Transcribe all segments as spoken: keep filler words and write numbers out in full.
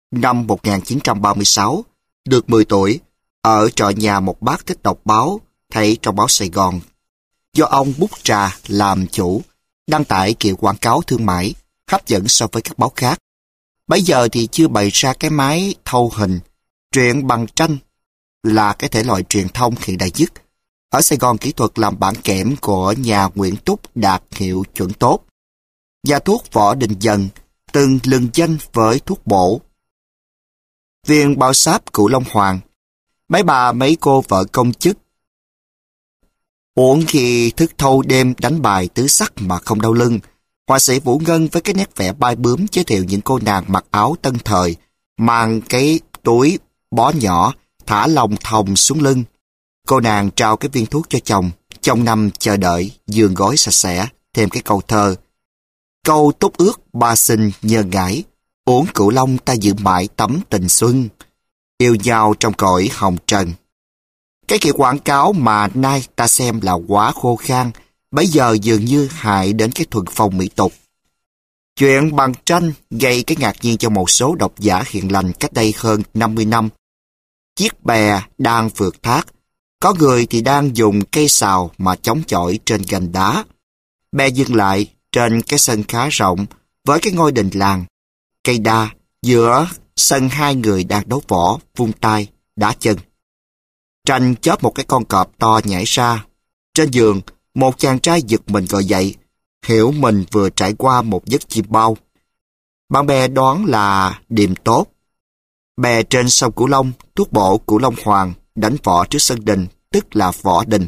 năm một nghìn chín trăm ba mươi sáu, được mười tuổi, ở trọ nhà một bác thích đọc báo, thấy trong báo Sài Gòn. Do ông Bút Trà làm chủ, đăng tải kiểu quảng cáo thương mại, hấp dẫn so với các báo khác. Bấy giờ thì chưa bày ra cái máy thâu hình, truyện bằng tranh là cái thể loại truyền thông hiện đại nhất. Ở Sài Gòn, kỹ thuật làm bản kẽm của nhà Nguyễn Túc đạt hiệu chuẩn tốt. Nhà thuốc Võ Đình Dần từng lừng danh với thuốc bổ. Viên bao sáp Cửu Long Hoàng, mấy bà mấy cô vợ công chức uống khi thức thâu đêm đánh bài tứ sắc mà không đau lưng. Họa sĩ Vũ Ngân với cái nét vẽ bai bướm giới thiệu những cô nàng mặc áo tân thời, mang cái túi bó nhỏ, thả lòng thòng xuống lưng. Cô nàng trao cái viên thuốc cho chồng, trong năm chờ đợi, giường gối sạch sẽ, thêm cái câu thơ. Câu tốt ước ba sinh nhờ ngải, uống Cửu Long ta giữ mãi tấm tình xuân, yêu nhau trong cõi hồng trần. Cái kiểu quảng cáo mà nay ta xem là quá khô khan, bấy giờ dường như hại đến cái thuần phong mỹ tục. Chuyện bằng tranh gây cái ngạc nhiên cho một số độc giả hiền lành cách đây hơn năm mươi năm. Chiếc bè đang vượt thác, có người thì đang dùng cây sào mà chống chọi trên gành đá. Bè dừng lại trên cái sân khá rộng với cái ngôi đình làng. Cây đa giữa sân, hai người đang đấu võ, vung tay, đá chân. Tranh chớp một cái con cọp to nhảy ra. Trên giường, một chàng trai giật mình gọi dậy, hiểu mình vừa trải qua một giấc chim bao. Bạn bè đoán là điềm tốt. Bè trên sông Cửu Long, thuốc bổ Cửu Long Hoàng đánh võ trước sân đình, tức là võ đình.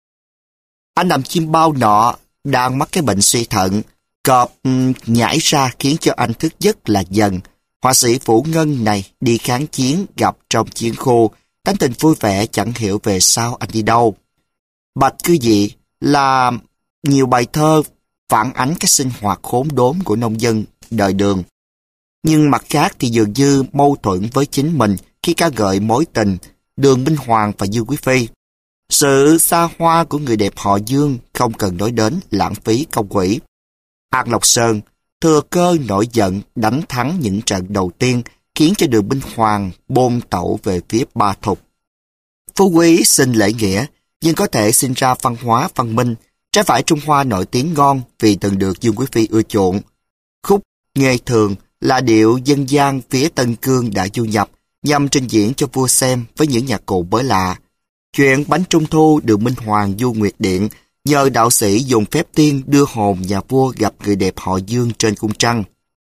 Anh nằm chim bao nọ đang mắc cái bệnh suy thận, cọp um, nhảy ra khiến cho anh thức giấc là Dần. Họa sĩ Vũ Ngân này đi kháng chiến gặp trong chiến khô, tánh tình vui vẻ chẳng hiểu về sau anh đi đâu. Bạch Cư Dị là nhiều bài thơ phản ánh cái sinh hoạt khốn đốn của nông dân đời Đường. Nhưng mặt khác thì dường như mâu thuẫn với chính mình khi ca ngợi mối tình Đường Minh Hoàng và Dương Quý Phi. Sự xa hoa của người đẹp họ Dương không cần nói đến, lãng phí công quỹ. An Lộc Sơn thừa cơ nổi giận đánh thắng những trận đầu tiên, khiến cho Đường Minh Hoàng bôn tẩu về phía Ba Thục. Phú Quý xin lễ nghĩa, nhưng có thể sinh ra văn hóa văn minh. Trái phải Trung Hoa nổi tiếng ngon vì từng được Dương Quý Phi ưa chuộng. Khúc Nghê Thường là điệu dân gian phía Tân Cương đã du nhập nhằm trình diễn cho vua xem với những nhạc cụ mới lạ. Chuyện bánh trung thu Đường Minh Hoàng du Nguyệt Điện nhờ đạo sĩ dùng phép tiên đưa hồn nhà vua gặp người đẹp họ Dương trên cung trăng.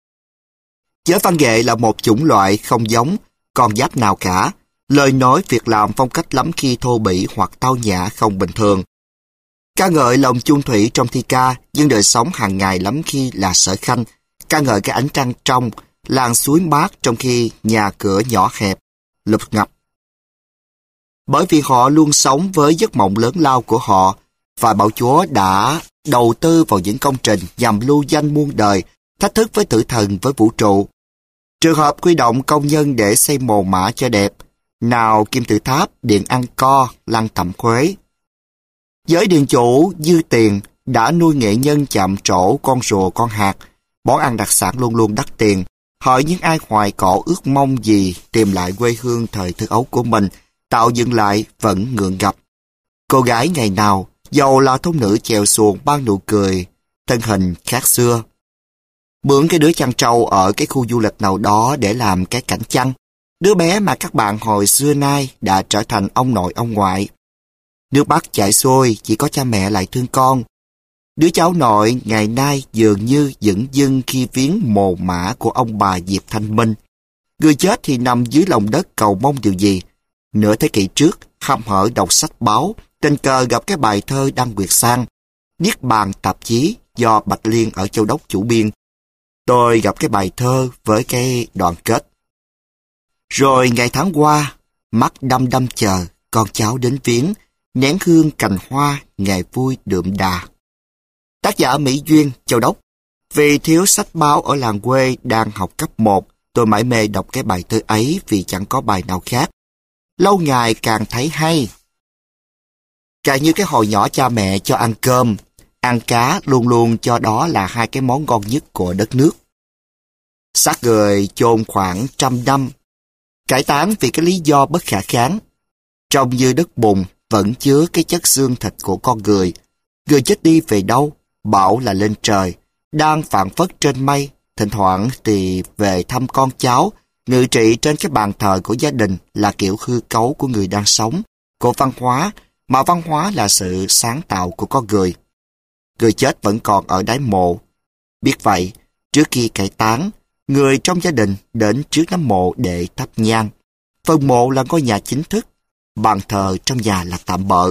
Giới văn nghệ là một chủng loại không giống con giáp nào cả. Lời nói, việc làm phong cách lắm khi thô bỉ hoặc tao nhã không bình thường. Ca ngợi lòng chung thủy trong thi ca, nhưng đời sống hàng ngày lắm khi là sở khanh. Ca ngợi cái ánh trăng trong, làng suối mát trong khi nhà cửa nhỏ hẹp, lụp ngập. Bởi vì họ luôn sống với giấc mộng lớn lao của họ, và Bảo Chúa đã đầu tư vào những công trình nhằm lưu danh muôn đời, thách thức với tử thần với vũ trụ. Trường hợp huy động công nhân để xây mồ mã cho đẹp, nào kim tự tháp, điện Angkor, lăng Thẩm Khuế. Giới điền chủ dư tiền đã nuôi nghệ nhân chạm trổ con rùa con hạt, món ăn đặc sản luôn luôn đắt tiền. Hỡi những ai hoài cổ ước mong gì tìm lại quê hương thời thơ ấu của mình, tạo dựng lại vẫn ngượng ngập. Cô gái ngày nào, dầu là thôn nữ chèo xuồng ban nụ cười, thân hình khác xưa. Mượn cái đứa chăn trâu ở cái khu du lịch nào đó để làm cái cảnh chăn. Đứa bé mà các bạn hồi xưa nay đã trở thành ông nội ông ngoại. Nước mắt chảy xuôi, chỉ có cha mẹ lại thương con. Đứa cháu nội ngày nay dường như dửng dưng khi viếng mồ mả của ông bà Diệp Thanh Minh. Người chết thì nằm dưới lòng đất cầu mong điều gì. Nửa thế kỷ trước, hăm hở đọc sách báo, tình cờ gặp cái bài thơ Đăng Nguyệt Sang, Niết Bàn tạp chí do Bạch Liên ở Châu Đốc chủ biên. Tôi gặp cái bài thơ với cái đoạn kết. Rồi ngày tháng qua, mắt đăm đăm chờ, con cháu đến viếng, nén hương cành hoa, ngày vui đượm đà. Tác giả Mỹ Duyên, Châu Đốc. Vì thiếu sách báo ở làng quê đang học cấp một, tôi mải mê đọc cái bài thơ ấy vì chẳng có bài nào khác. Lâu ngày càng thấy hay. Càng như cái hồi nhỏ cha mẹ cho ăn cơm, ăn cá luôn luôn cho đó là hai cái món ngon nhất của đất nước. Xác người chôn khoảng trăm năm, cải táng vì cái lý do bất khả kháng. Trông như đất bùn vẫn chứa cái chất xương thịt của con người. Người chết đi về đâu? Bảo là lên trời, đang phảng phất trên mây, thỉnh thoảng thì về thăm con cháu, ngự trị trên cái bàn thờ của gia đình là kiểu hư cấu của người đang sống, của văn hóa, mà văn hóa là sự sáng tạo của con người. Người chết vẫn còn ở đáy mộ. Biết vậy, trước khi cải táng, người trong gia đình đến trước nấm mộ để thắp nhang. Phần mộ là ngôi nhà chính thức, bàn thờ trong nhà là tạm bợ.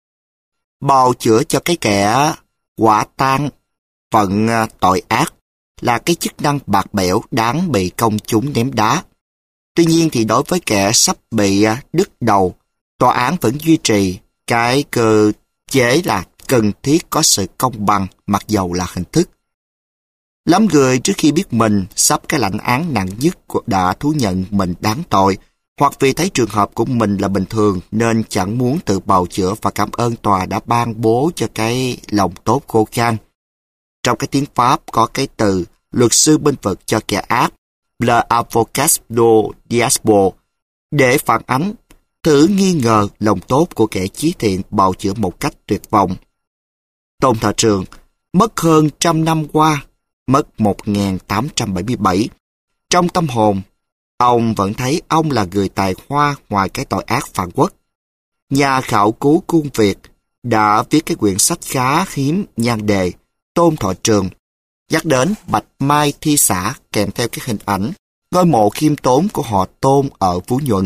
Bào chữa cho cái kẻ quả tang phận tội ác là cái chức năng bạc bẽo đáng bị công chúng ném đá. Tuy nhiên thì đối với kẻ sắp bị đứt đầu, tòa án vẫn duy trì cái cơ chế là cần thiết có sự công bằng mặc dầu là hình thức. Lắm người trước khi biết mình sắp cái lãnh án nặng nhất đã thú nhận mình đáng tội, hoặc vì thấy trường hợp của mình là bình thường nên chẳng muốn tự bào chữa và cảm ơn tòa đã ban bố cho cái lòng tốt khô khan. Trong cái tiếng Pháp có cái từ luật sư bênh vực cho kẻ ác, le avocado diablo, để phản ánh, thử nghi ngờ lòng tốt của kẻ chí thiện bào chữa một cách tuyệt vọng. Tôn Thọ Trường mất hơn trăm năm qua, mất một nghìn tám trăm bảy mươi bảy. Trong tâm hồn, ông vẫn thấy ông là người tài hoa ngoài cái tội ác phản quốc. Nhà khảo cứu Khuôn Việt đã viết cái quyển sách khá hiếm nhan đề Tôn Thọ Trường, nhắc đến Bạch Mai Thi Xã kèm theo cái hình ảnh ngôi mộ khiêm tốn của họ Tôn ở Phú Nhuận.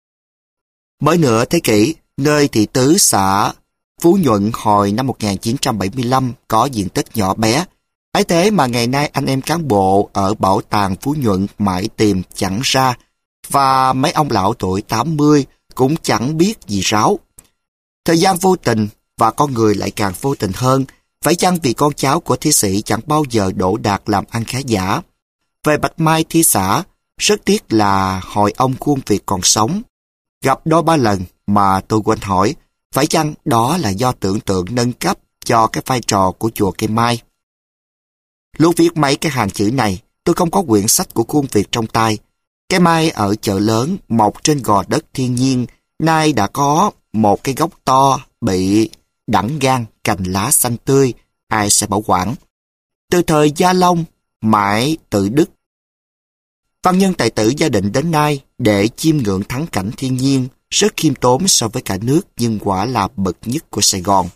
Mới nửa thế kỷ, nơi thị tứ xã Phú Nhuận hồi năm một nghìn chín trăm bảy mươi lăm có diện tích nhỏ bé. Ấy thế mà ngày nay anh em cán bộ ở bảo tàng Phú Nhuận mãi tìm chẳng ra, và mấy ông lão tuổi tám mươi cũng chẳng biết gì ráo. Thời gian vô tình và con người lại càng vô tình hơn, phải chăng vì con cháu của thi sĩ chẳng bao giờ đỗ đạt làm ăn khá giả. Về Bạch Mai Thi Xã, rất tiếc là hồi ông Khuôn Việt còn sống. Gặp đôi ba lần mà tôi quên hỏi, phải chăng đó là do tưởng tượng nâng cấp cho cái vai trò của chùa Cây Mai. Lúc viết mấy cái hàng chữ này, tôi không có quyển sách của Khuôn Việt trong tay. Cây mai ở chợ lớn mọc trên gò đất thiên nhiên, nay đã có một cái gốc to bị đẳng gan, cành lá xanh tươi, ai sẽ bảo quản. Từ thời Gia Long, mãi tự Đức, văn nhân tài tử gia định đến nay để chiêm ngưỡng thắng cảnh thiên nhiên, rất khiêm tốn so với cả nước nhưng quả là bậc nhất của Sài Gòn.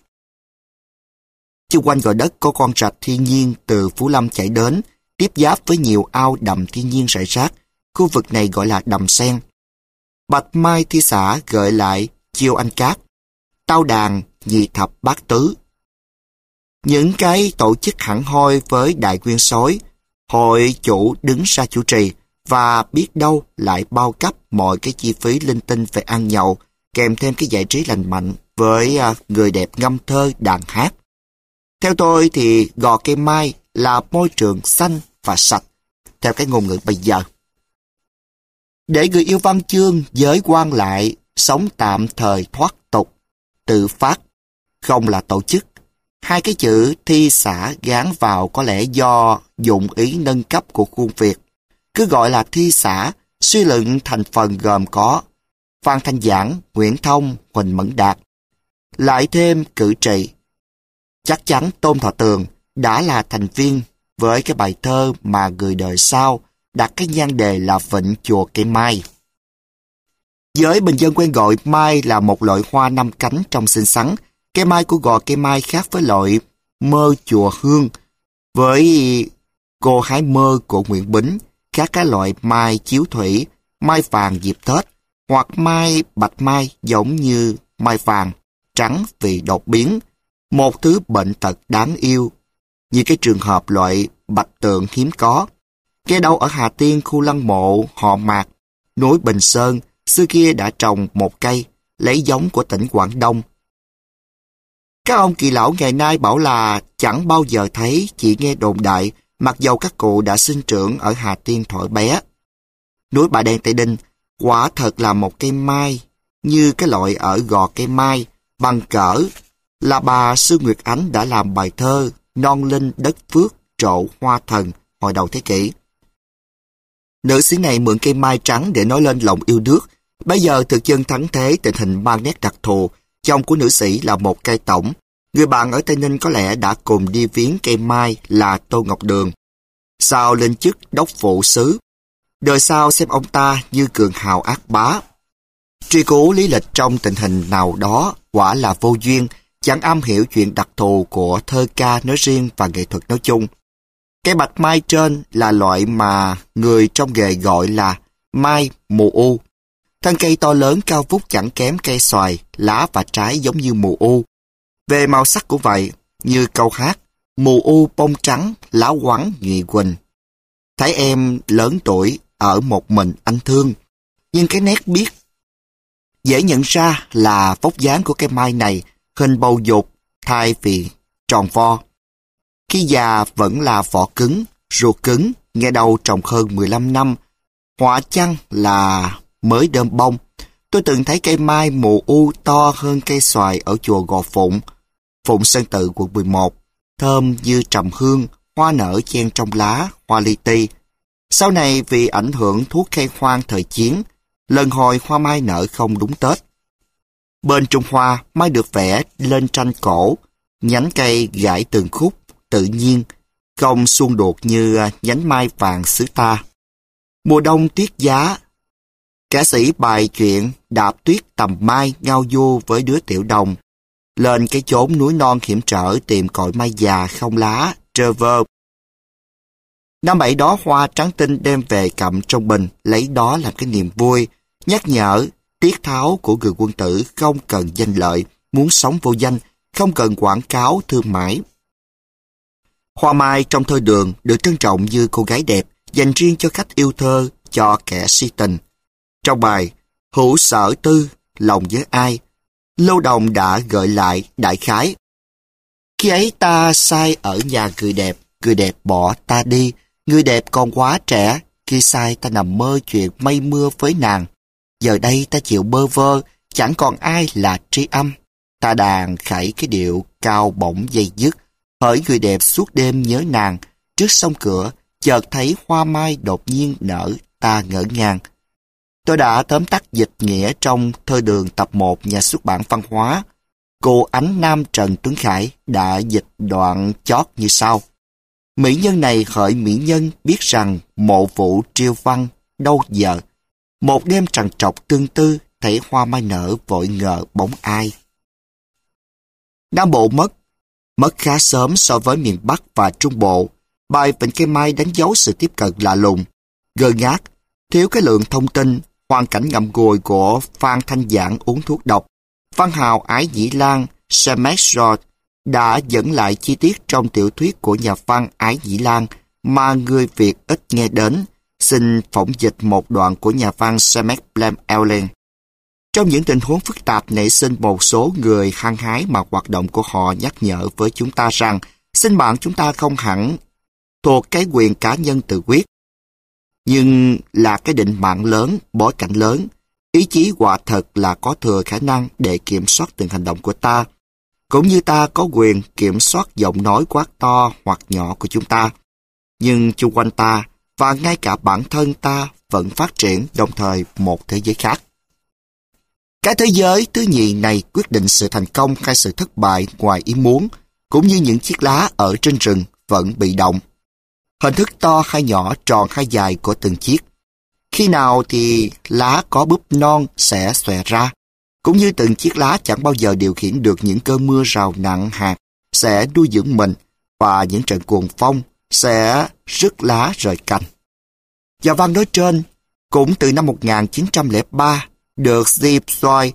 Chung quanh gò đất có con rạch thiên nhiên từ Phú Lâm chảy đến, tiếp giáp với nhiều ao đầm thiên nhiên rải rác. Khu vực này gọi là đầm sen. Bạch Mai Thi Xã gợi lại Chiêu Anh Cát, Tao Đàn, Nhị Thập Bát Tứ. Những cái tổ chức hẳn hoi với đại nguyên soái, hội chủ đứng ra chủ trì và biết đâu lại bao cấp mọi cái chi phí linh tinh về ăn nhậu, kèm thêm cái giải trí lành mạnh với người đẹp ngâm thơ đàn hát. Theo tôi thì gò Cây Mai là môi trường xanh và sạch, theo cái ngôn ngữ bây giờ. Để người yêu văn chương giới quan lại, sống tạm thời thoát tục, tự phát, không là tổ chức. Hai cái chữ Thi Xã gán vào có lẽ do dụng ý nâng cấp của Khuôn Việt. Cứ gọi là Thi Xã, suy luận thành phần gồm có Phan Thanh Giảng, Nguyễn Thông, Huỳnh Mẫn Đạt. Lại thêm cử trị. Chắc chắn Tôn Thọ Tường đã là thành viên với cái bài thơ mà người đời sau đặt cái nhan đề là Vịnh Chùa Cây Mai. Giới bình dân quen gọi mai là một loại hoa năm cánh trong xinh xắn. Cây mai của gò Cây Mai khác với loại mơ chùa hương, với cô hái mơ của Nguyễn Bính, khác cái loại mai chiếu thủy, mai vàng dịp Tết, hoặc mai bạch mai giống như mai vàng, trắng vì đột biến, một thứ bệnh tật đáng yêu, như cái trường hợp loại bạch tượng hiếm có. Nghe đâu ở Hà Tiên, khu lăng mộ họ Mạc, núi Bình Sơn, xưa kia đã trồng một cây, lấy giống của tỉnh Quảng Đông. Các ông kỳ lão ngày nay bảo là chẳng bao giờ thấy, chỉ nghe đồn đại, mặc dầu các cụ đã sinh trưởng ở Hà Tiên thuở bé. Núi Bà Đen Tây Đinh quả thật là một cây mai, như cái loại ở gò Cây Mai, bằng cỡ là bà Sư Nguyệt Ánh đã làm bài thơ Non Linh Đất Phước Trộ Hoa Thần hồi đầu thế kỷ. Nữ sĩ này mượn cây mai trắng để nói lên lòng yêu nước. Bây giờ thực dân thắng thế, tình hình mang nét đặc thù. Chồng của nữ sĩ là một cai tổng. Người bạn ở Tây Ninh có lẽ đã cùng đi viếng cây mai là Tô Ngọc Đường. Sau lên chức đốc phụ sứ, đời sau xem ông ta như cường hào ác bá. Truy cứu lý lịch trong tình hình nào đó quả là vô duyên, chẳng am hiểu chuyện đặc thù của thơ ca nói riêng và nghệ thuật nói chung. Cây bạch mai trên là loại mà người trong nghề gọi là mai mù u. Thân cây to lớn cao vút chẳng kém cây xoài, lá và trái giống như mù u. Về màu sắc cũng vậy, như câu hát, mù u bông trắng, lá quắn nhụy quỳnh. Thấy em lớn tuổi, ở một mình anh thương, nhưng cái nét biết dễ nhận ra là vóc dáng của cây mai này hình bầu dục thay vì tròn vo. Khi già vẫn là vỏ cứng, ruột cứng, nghe đầu trồng hơn mười lăm năm. Họa chăng là mới đơm bông. Tôi từng thấy cây mai mù u to hơn cây xoài ở chùa Gò Phụng, Phụng Sơn Tự quận mười một, thơm như trầm hương, hoa nở chen trong lá, hoa li ti. Sau này vì ảnh hưởng thuốc khai hoang thời chiến, lần hồi hoa mai nở không đúng Tết. Bên trung hoa, mai được vẽ lên tranh cổ, nhánh cây gãy từng khúc, tự nhiên, không xung đột như nhánh mai vàng xứ ta. Mùa đông tuyết giá, kẻ sĩ bài chuyện đạp tuyết tầm mai ngao du với đứa tiểu đồng, lên cái chốn núi non hiểm trở tìm cội mai già không lá, trơ vơ. Năm bảy đó hoa trắng tinh đem về cặm trong bình, lấy đó làm cái niềm vui, nhắc nhở, tiết tháo của người quân tử không cần danh lợi, muốn sống vô danh, không cần quảng cáo thương mại. Hoa mai trong thơ đường được trân trọng như cô gái đẹp, dành riêng cho khách yêu thơ, cho kẻ si tình. Trong bài, hữu sở tư, lòng với ai, Lâu Đồng đã gợi lại đại khái. Khi ấy ta sai ở nhà người đẹp, người đẹp bỏ ta đi, người đẹp còn quá trẻ, khi sai ta nằm mơ chuyện mây mưa với nàng. Giờ đây ta chịu bơ vơ, chẳng còn ai là tri âm. Ta đàn khẩy cái điệu cao bổng dây dứt, hỡi người đẹp suốt đêm nhớ nàng, trước sông cửa, chợt thấy hoa mai đột nhiên nở, ta ngỡ ngàng. Tôi đã tóm tắt dịch nghĩa trong thơ đường tập một nhà xuất bản văn hóa. Cô Ánh Nam Trần Tuấn Khải đã dịch đoạn chót như sau. Mỹ nhân này hỡi mỹ nhân biết rằng mộ vũ triêu văn đâu giờ. Một đêm trằn trọc tương tư, thấy hoa mai nở vội ngờ bóng ai. Nam Bộ mất, mất khá sớm so với miền Bắc và Trung Bộ. Bài Vịnh Cây Mai đánh dấu sự tiếp cận lạ lùng, gơ ngác, thiếu cái lượng thông tin, hoàn cảnh ngậm ngùi của Phan Thanh Giảng uống thuốc độc. Văn hào Ái Dĩ Lan, Semestro đã dẫn lại chi tiết trong tiểu thuyết của nhà văn Ái Dĩ Lan mà người Việt ít nghe đến. Xin phỏng dịch một đoạn của nhà văn Semek Blem Ellen. Trong những tình huống phức tạp nảy sinh, một số người hăng hái mà hoạt động của họ nhắc nhở với chúng ta rằng sinh mạng chúng ta không hẳn thuộc cái quyền cá nhân tự quyết, nhưng là cái định mạng lớn, bối cảnh lớn. Ý chí quả thật là có thừa khả năng để kiểm soát từng hành động của ta, cũng như ta có quyền kiểm soát giọng nói quát to hoặc nhỏ của chúng ta. Nhưng chung quanh ta, và ngay cả bản thân ta vẫn phát triển đồng thời một thế giới khác. Cái thế giới thứ nhì này quyết định sự thành công hay sự thất bại ngoài ý muốn, cũng như những chiếc lá ở trên rừng vẫn bị động. Hình thức to hay nhỏ, tròn hay dài của từng chiếc. Khi nào thì lá có búp non sẽ xòe ra, cũng như từng chiếc lá chẳng bao giờ điều khiển được những cơn mưa rào nặng hạt sẽ nuôi dưỡng mình, và những trận cuồng phong sẽ rứt lá rời cành. Nhà văn nói trên cũng từ năm một nghìn chín trăm lẻ ba được Zipsoy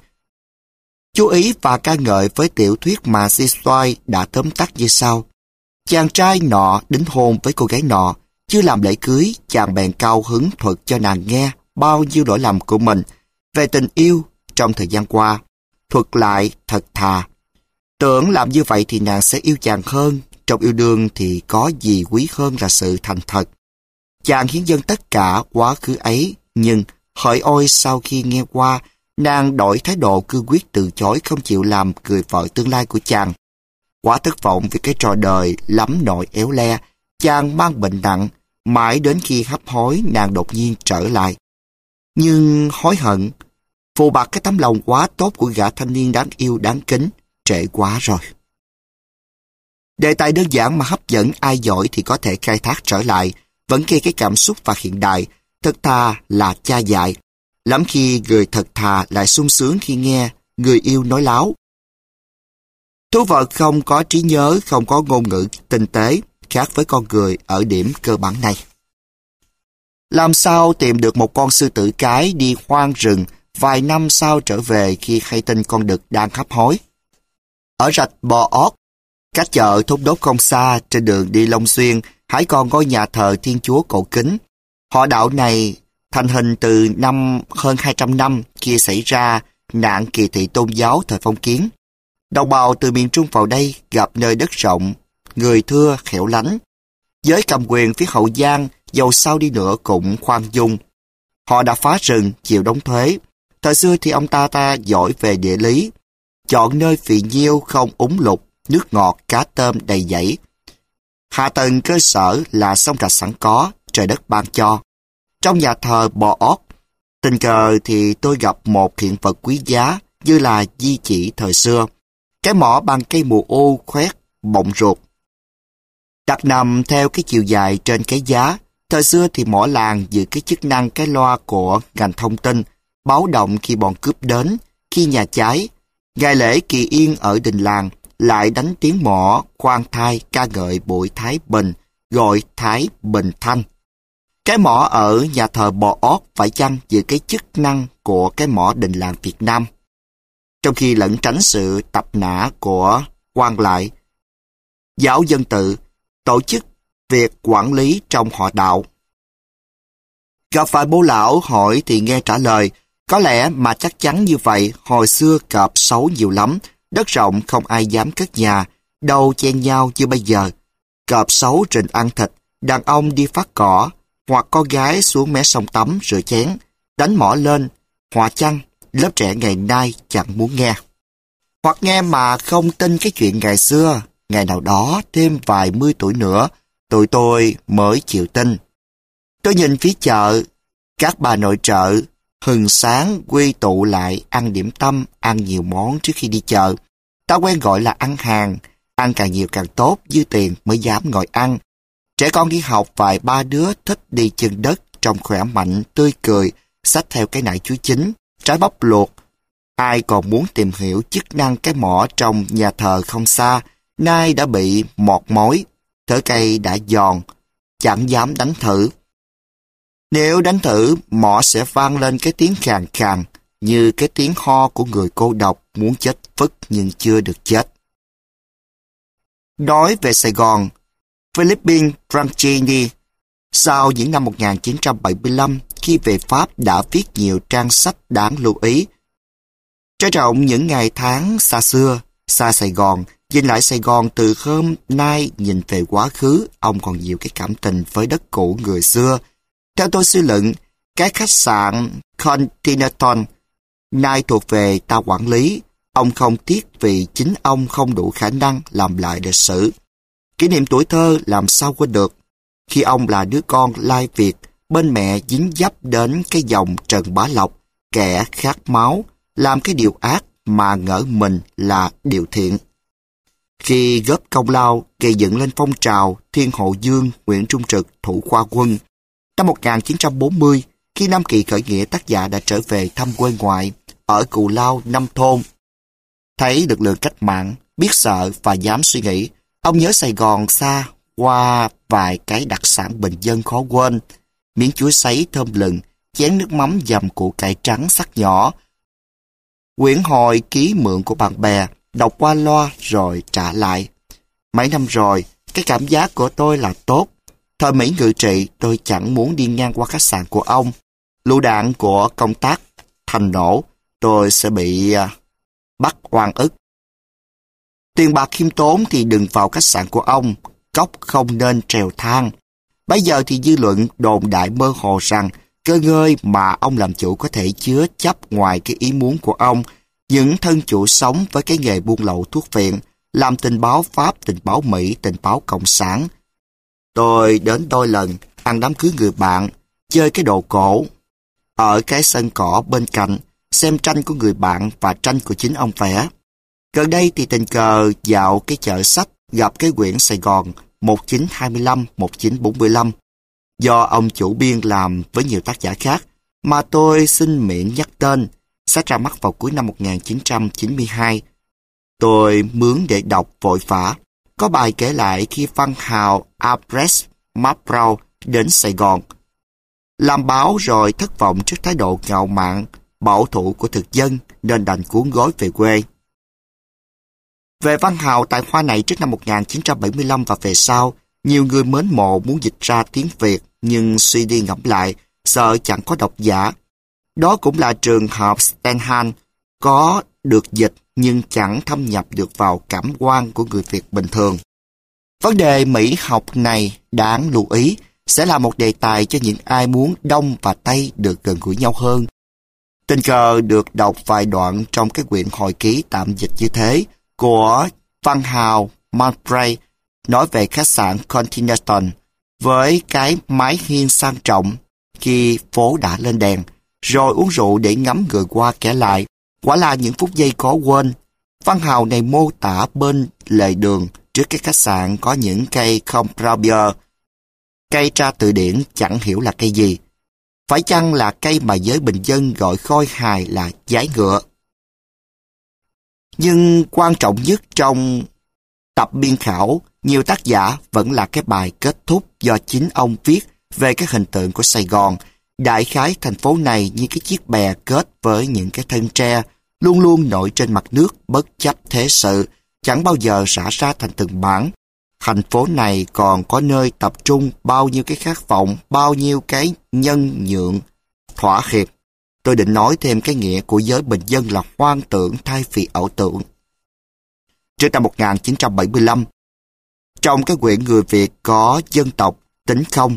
chú ý và ca ngợi với tiểu thuyết mà Zipsoy đã tóm tắt như sau. Chàng trai nọ đính hôn với cô gái nọ, chưa làm lễ cưới, chàng bèn cao hứng thuật cho nàng nghe bao nhiêu lỗi lầm của mình về tình yêu trong thời gian qua, thuật lại thật thà. Tưởng làm như vậy thì nàng sẽ yêu chàng hơn, trong yêu đương thì có gì quý hơn là sự thành thật. Chàng hiến dâng tất cả quá khứ ấy, nhưng hỡi ôi sau khi nghe qua, nàng đổi thái độ cương quyết từ chối không chịu làm người vợ tương lai của chàng. Quá thất vọng vì cái trò đời lắm nội éo le, chàng mang bệnh nặng, mãi đến khi hấp hối nàng đột nhiên trở lại. Nhưng hối hận, phù bạc cái tấm lòng quá tốt của gã thanh niên đáng yêu đáng kính, trễ quá rồi. Đề tài đơn giản mà hấp dẫn ai giỏi thì có thể khai thác trở lại, vẫn gây cái cảm xúc và hiện đại, thật thà là cha dạy. Lắm khi người thật thà lại sung sướng khi nghe người yêu nói láo. Thú vật không có trí nhớ, không có ngôn ngữ tinh tế, khác với con người ở điểm cơ bản này. Làm sao tìm được một con sư tử cái đi hoang rừng vài năm sau trở về khi hay tin con đực đang hấp hối? Ở rạch Bò Ót, cách chợ Thốt Đốt không xa, trên đường đi Long Xuyên, hãy còn ngôi nhà thờ Thiên Chúa cổ kính. Họ đạo này thành hình từ năm hơn hai trăm năm khi xảy ra nạn kỳ thị tôn giáo thời phong kiến. Đồng bào từ miền Trung vào đây gặp nơi đất rộng, người thưa khéo lánh. Giới cầm quyền phía Hậu Giang dầu sao đi nữa cũng khoan dung. Họ đã phá rừng, chịu đóng thuế. Thời xưa thì ông ta ta giỏi về địa lý, chọn nơi phì nhiêu không úng lụt, nước ngọt, cá tôm đầy dẫy. Hạ tầng cơ sở là sông rạch sẵn có, trời đất ban cho. Trong nhà thờ Bò Ót, tình cờ thì tôi gặp một hiện vật quý giá như là di chỉ thời xưa. Cái mỏ bằng cây mù ô khoét, bọng ruột. Đặt nằm theo cái chiều dài trên cái giá. Thời xưa thì mỏ làng giữ cái chức năng cái loa của ngành thông tin, báo động khi bọn cướp đến, khi nhà cháy. Ngày lễ kỳ yên ở đình làng lại đánh tiếng mỏ, khoan thai ca ngợi bụi Thái Bình, gọi Thái Bình Thanh. Cái mỏ ở nhà thờ Bò Ót phải chăng giữ cái chức năng của cái mỏ đình làng Việt Nam? Trong khi lẩn tránh sự tập nã của quan lại, giáo dân tự, tổ chức việc quản lý trong họ đạo. Gặp phải bố lão hỏi thì nghe trả lời, có lẽ mà chắc chắn như vậy, hồi xưa cọp xấu nhiều lắm, đất rộng không ai dám cất nhà, đâu chen nhau như bây giờ. Cọp xấu rình ăn thịt, đàn ông đi phát cỏ, hoặc con gái xuống mé sông tắm rửa chén, đánh mỏ lên, họa chăng, lớp trẻ ngày nay chẳng muốn nghe. Hoặc nghe mà không tin cái chuyện ngày xưa, ngày nào đó thêm vài mươi tuổi nữa, tụi tôi mới chịu tin. Tôi nhìn phía chợ, các bà nội trợ, hừng sáng quy tụ lại ăn điểm tâm, ăn nhiều món trước khi đi chợ. Ta quen gọi là ăn hàng, ăn càng nhiều càng tốt, dư tiền mới dám ngồi ăn. Trẻ con đi học vài ba đứa thích đi chân đất, trông khỏe mạnh, tươi cười, xách theo cái nải chuối chín, trái bắp luộc. Ai còn muốn tìm hiểu chức năng cái mỏ trong nhà thờ không xa, nay đã bị mọt mối, thớ cây đã giòn, chẳng dám đánh thử. Nếu đánh thử, mỏ sẽ vang lên cái tiếng khàn khàn, như cái tiếng ho của người cô độc muốn chết phức nhưng chưa được chết. Nói về Sài Gòn, Philippine Branchini, sau những năm một nghìn chín trăm bảy mươi lăm, khi về Pháp đã viết nhiều trang sách đáng lưu ý. Trân trọng những ngày tháng xa xưa, xa Sài Gòn, nhìn lại Sài Gòn từ hôm nay nhìn về quá khứ, ông còn nhiều cái cảm tình với đất cũ người xưa. Theo tôi suy luận, cái khách sạn Continental nay thuộc về ta quản lý, ông không tiếc vì chính ông không đủ khả năng làm lại lịch sử. Kỷ niệm tuổi thơ làm sao quên được, khi ông là đứa con lai Việt, bên mẹ dính dấp đến cái dòng Trần Bá Lộc, kẻ khát máu, làm cái điều ác mà ngỡ mình là điều thiện. Khi góp công lao gây dựng lên phong trào Thiên Hộ Dương, Nguyễn Trung Trực thủ khoa quân, năm một nghìn chín trăm bốn mươi, khi Nam Kỳ khởi nghĩa, tác giả đã trở về thăm quê ngoại ở Cù Lao, Năm Thôn. Thấy lực lượng cách mạng, biết sợ và dám suy nghĩ, ông nhớ Sài Gòn xa qua vài cái đặc sản bình dân khó quên, miếng chuối sấy thơm lừng, chén nước mắm dầm củ cải trắng sắc nhỏ. Quyển hồi ký mượn của bạn bè, đọc qua loa rồi trả lại. Mấy năm rồi, cái cảm giác của tôi là tốt. Thời Mỹ ngự trị, tôi chẳng muốn đi ngang qua khách sạn của ông. Lựu đạn của công tác thành nổ, tôi sẽ bị uh, bắt oan ức. Tiền bạc khiêm tốn thì đừng vào khách sạn của ông, cốc không nên trèo thang. Bây giờ thì dư luận đồn đại mơ hồ rằng cơ ngơi mà ông làm chủ có thể chứa chấp ngoài cái ý muốn của ông, những thân chủ sống với cái nghề buôn lậu thuốc viện, làm tình báo Pháp, tình báo Mỹ, tình báo Cộng sản. Tôi đến đôi lần, ăn đám cưới người bạn, chơi cái đồ cổ. Ở cái sân cỏ bên cạnh, xem tranh của người bạn và tranh của chính ông vẽ. Gần đây thì tình cờ dạo cái chợ sách gặp cái quyển Sài Gòn một nghìn chín trăm hai mươi lăm đến một nghìn chín trăm bốn mươi lăm do ông chủ biên làm với nhiều tác giả khác mà tôi xin miễn nhắc tên, sách ra mắt vào cuối năm một nghìn chín trăm chín mươi hai. Tôi mướn để đọc vội vã. Có bài kể lại khi văn hào Albrecht Mapbrau đến Sài Gòn làm báo rồi thất vọng trước thái độ ngạo mạn, bảo thủ của thực dân nên đành cuốn gói về quê. Về văn hào tài hoa này trước năm một nghìn chín trăm bảy mươi lăm và về sau, nhiều người mến mộ muốn dịch ra tiếng Việt nhưng suy đi ngẫm lại, sợ chẳng có độc giả. Đó cũng là trường hợp Stendhal, có được dịch nhưng chẳng thâm nhập được vào cảm quan của người Việt bình thường. Vấn đề Mỹ học này đáng lưu ý, sẽ là một đề tài cho những ai muốn Đông và Tây được gần gũi nhau hơn. Tình cờ được đọc vài đoạn trong cái quyển hồi ký tạm dịch như thế của văn hào Mapbrau nói về khách sạn Continental với cái mái hiên sang trọng khi phố đã lên đèn, rồi uống rượu để ngắm người qua kẻ lại. Quả là những phút giây khó quên. Văn hào này mô tả bên lề đường trước cái khách sạn có những cây Combraubier. Cây tra từ điển chẳng hiểu là cây gì. Phải chăng là cây mà giới bình dân gọi khôi hài là giái ngựa? Nhưng quan trọng nhất trong tập biên khảo, nhiều tác giả vẫn là cái bài kết thúc do chính ông viết về các hình tượng của Sài Gòn. Đại khái thành phố này như cái chiếc bè kết với những cái thân tre, luôn luôn nổi trên mặt nước bất chấp thế sự, chẳng bao giờ rã ra thành từng mảng. Thành phố này còn có nơi tập trung bao nhiêu cái khát vọng, bao nhiêu cái nhân nhượng, thỏa hiệp. Tôi định nói thêm cái nghĩa của giới bình dân là hoang tưởng thay vì ảo tưởng. Trước năm một nghìn chín trăm bảy mươi lăm, trong cái quyển Người Việt có dân tộc tính không.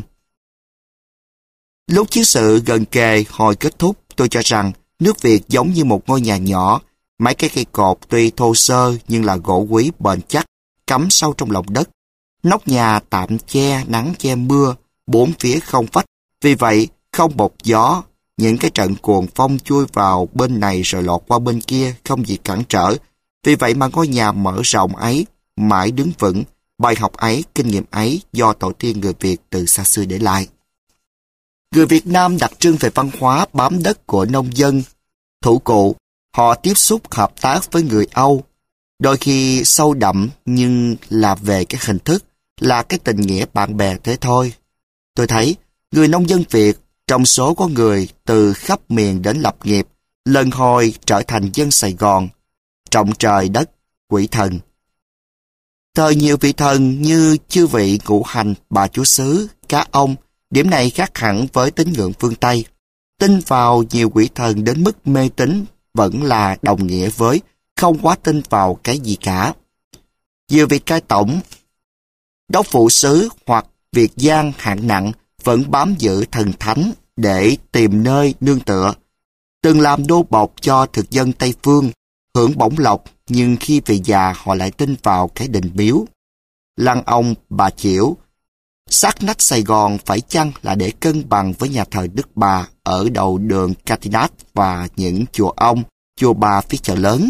Lúc chiến sự gần kề hồi kết thúc, tôi cho rằng nước Việt giống như một ngôi nhà nhỏ, mấy cái cây cột tuy thô sơ nhưng là gỗ quý bền chắc, cắm sâu trong lòng đất. Nóc nhà tạm che nắng che mưa, bốn phía không vách, vì vậy không bộc gió. Những cái trận cuồng phong chui vào bên này rồi lọt qua bên kia, không gì cản trở. Vì vậy mà ngôi nhà mở rộng ấy mãi đứng vững, bài học ấy, kinh nghiệm ấy do tổ tiên người Việt từ xa xưa để lại. Người Việt Nam đặc trưng về văn hóa bám đất của nông dân, thủ cụ. Họ tiếp xúc hợp tác với người Âu, đôi khi sâu đậm nhưng là về cái hình thức, là cái tình nghĩa bạn bè thế thôi. Tôi thấy người nông dân Việt, trong số có người từ khắp miền đến lập nghiệp, lần hồi trở thành dân Sài Gòn, trọng trời đất, quỷ thần. Thời nhiều vị thần như chư vị ngũ hành, bà chúa xứ, cá ông, điểm này khác hẳn với tín ngưỡng phương Tây. Tin vào nhiều quỷ thần đến mức mê tín vẫn là đồng nghĩa với không quá tin vào cái gì cả. Nhiều vị cai tổng, đốc phụ sứ hoặc việt giang hạng nặng vẫn bám giữ thần thánh để tìm nơi nương tựa. Từng làm đô bộc cho thực dân Tây Phương, hưởng bổng lộc, nhưng khi về già họ lại tin vào cái đình miếu. Lăng ông, bà Chiểu, sát nách Sài Gòn phải chăng là để cân bằng với nhà thờ Đức Bà ở đầu đường Catinat và những chùa ông, chùa bà phía chợ lớn.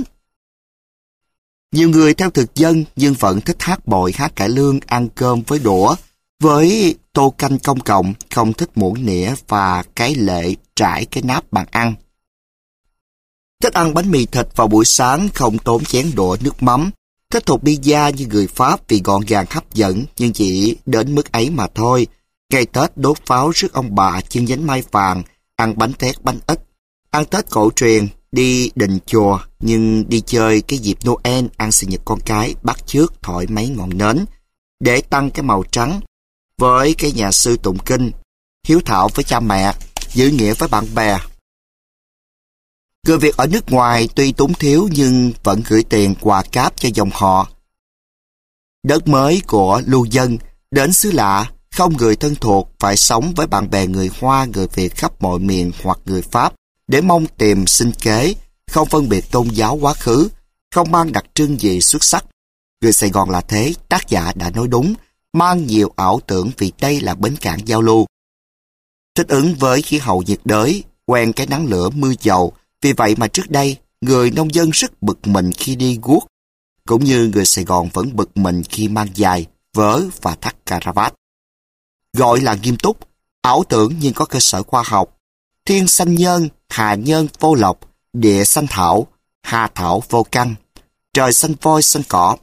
Nhiều người theo thực dân nhưng vẫn thích hát bội, hát cải lương, ăn cơm với đũa, với tô canh công cộng, không thích muỗng nĩa và cái lệ trải cái nắp bàn ăn. Thích ăn bánh mì thịt vào buổi sáng không tốn chén đũa nước mắm. Thích thục pizza như người Pháp vì gọn gàng hấp dẫn nhưng chỉ đến mức ấy mà thôi. Ngày Tết đốt pháo rước ông bà chân nhánh mai vàng, ăn bánh tét bánh ít. Ăn Tết cổ truyền, đi đình chùa nhưng đi chơi cái dịp Noel ăn sinh nhật con cái bắt chước thổi mấy ngọn nến để tăng cái màu trắng. Với cái nhà sư tụng kinh, hiếu thảo với cha mẹ, giữ nghĩa với bạn bè. Người Việt ở nước ngoài tuy túng thiếu nhưng vẫn gửi tiền quà cáp cho dòng họ. Đất mới của lưu dân, đến xứ lạ, không người thân thuộc, phải sống với bạn bè người Hoa, người Việt khắp mọi miền hoặc người Pháp để mong tìm sinh kế, không phân biệt tôn giáo quá khứ, không mang đặc trưng gì xuất sắc. Người Sài Gòn là thế, tác giả đã nói đúng, mang nhiều ảo tưởng vì đây là bến cảng giao lưu. Thích ứng với khí hậu nhiệt đới, quen cái nắng lửa mưa dầu, vì vậy mà trước đây, người nông dân rất bực mình khi đi guốc, cũng như người Sài Gòn vẫn bực mình khi mang giày, vớ và thắt cà ra vát. Gọi là nghiêm túc, ảo tưởng nhưng có cơ sở khoa học. Thiên xanh nhơn, hà nhơn vô lộc, địa xanh thảo, hà thảo vô căn, trời xanh voi xanh cỏ.